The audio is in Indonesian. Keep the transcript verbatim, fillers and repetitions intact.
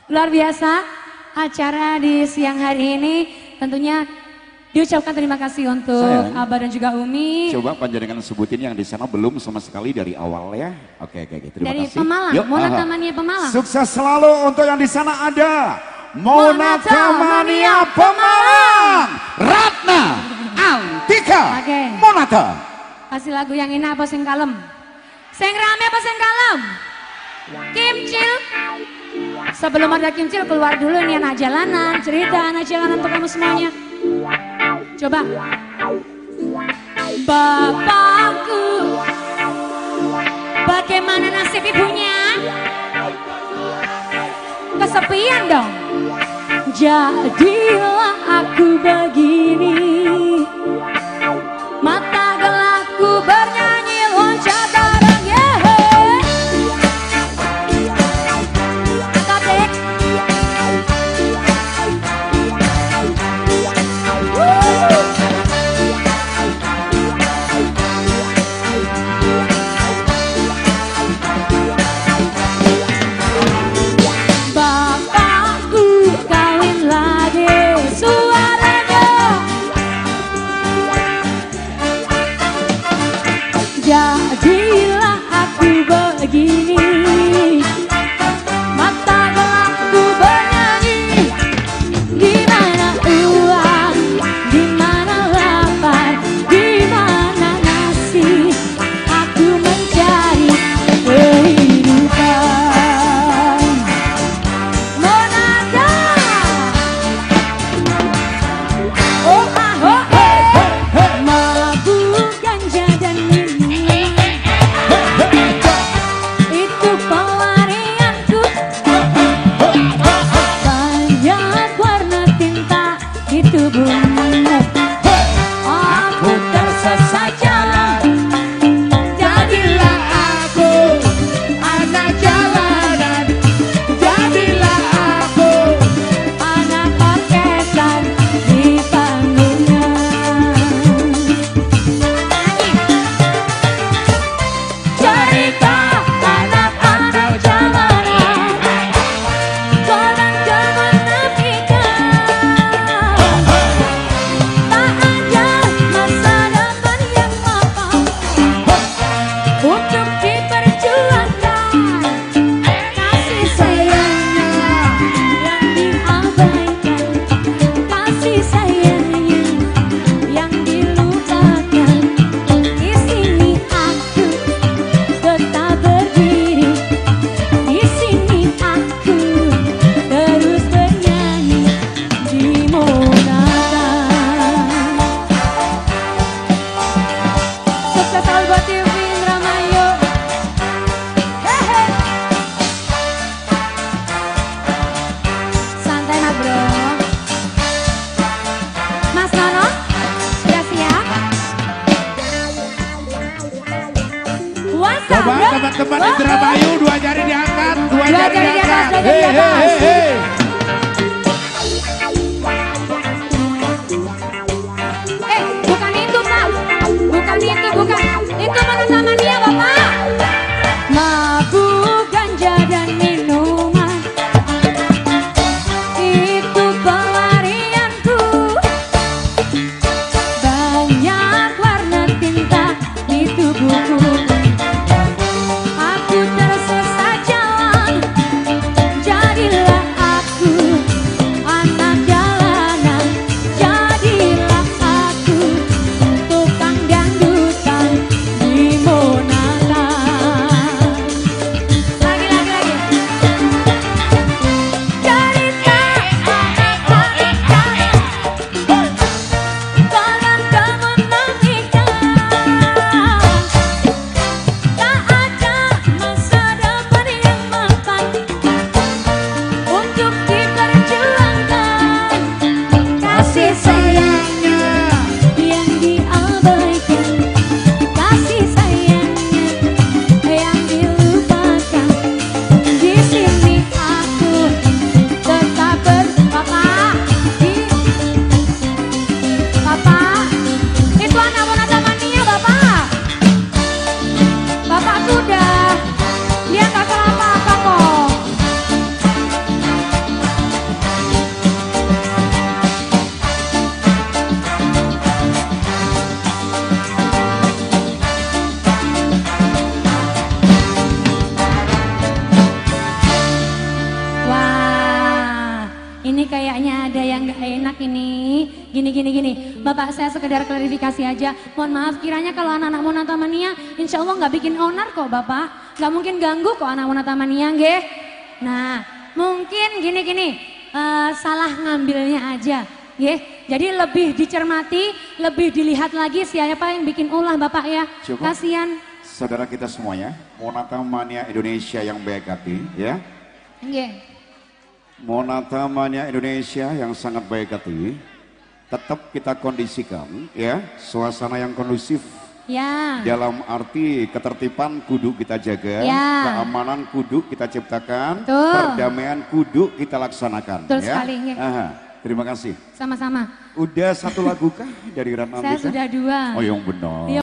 Luar biasa acara di siang hari ini, tentunya diucapkan terima kasih untuk sayang, Abah dan juga Umi. Coba panjenengan sebutin yang di sana belum sama sekali dari awal ya. Oke oke, oke. Terima dari kasih. Pemalang, Yuk, Monata Mania Pemalang. Sukses selalu untuk yang di sana ada Monata Mania Pemalang, Ratna Antika, okay. Monata. Kasih lagu yang ini apa sing kalem? Sing rame apa sing kalem? Kimcil. Sebelum ada Kimcil keluar dulu nih anak jalanan, cerita anak jalanan untuk kamu semuanya. Coba. Bapakku, bagaimana nasib ibunya? Kesepian dong. Jadilah aku begini, mata gelapku bernyanyi loncat bareng yeah. Kadek. Jadilah aku begini, mata gelapku bernyanyi. Di mana uang, di mana lapar, di mana nasi, aku mencari kehidupan. Monata, oh ah oh eh, mabuk ganja dan tubuhmu, aku tersesat jalan. Jadilah aku anak jalanan, jadilah aku anak orkesan di panggungan. Cerita anak-anak jalanan, kodang jangan nafikan. Untuk diperjuangkan kasih sayangnya yang diabaikan, kasih sayangnya yang dilupakan. Di sini aku tetap berdiri, di sini aku terus bernyanyi di Monata. Sukses selalu buat T V Indramayu. Hehe. Santai nak bro. Mas Nono, sudah siap? What's up, Coba bro? teman-teman Indramayu dua jari diangkat, dua, Dua jari, jari diangkat. dua jari di atas. Eh, bukan itu Pak, bukan itu, bukan itu Monata Mania Bapak. Mabuk ganja dan minuman, itu pelarianku. Banyak warna tinta di tubuhku, aku tersesat jalan. Jadilah aku anak jalanan, jadilah aku tukang dangdutan di Monata. kayaknya ada yang gak enak ini. Gini, gini, gini. Bapak saya sekedar klarifikasi aja. Mohon maaf kiranya kalau anak-anak Monatamania insya Allah gak bikin onar kok Bapak. Gak mungkin ganggu kok anak Monatamania nggih. Nah mungkin gini-gini. Uh, salah ngambilnya aja. Nggih. Jadi lebih dicermati, lebih dilihat lagi siapa yang bikin ulah Bapak ya. Cukup. Kasihan. Saudara kita semuanya, Monatamania Indonesia yang baik hati ya. Nggih. Monatamania Indonesia yang sangat baik hati, tetap kita kondisikan ya, suasana yang kondusif. Ya. Dalam arti ketertiban kudu kita jaga, ya. Keamanan kudu kita ciptakan, Betul. Perdamaian kudu kita laksanakan. Betul ya. sekali. Ya. Aha, terima kasih. Sama-sama. Udah satu lagu kah dari Ratna Saya Antika? sudah dua. Oh yang benar.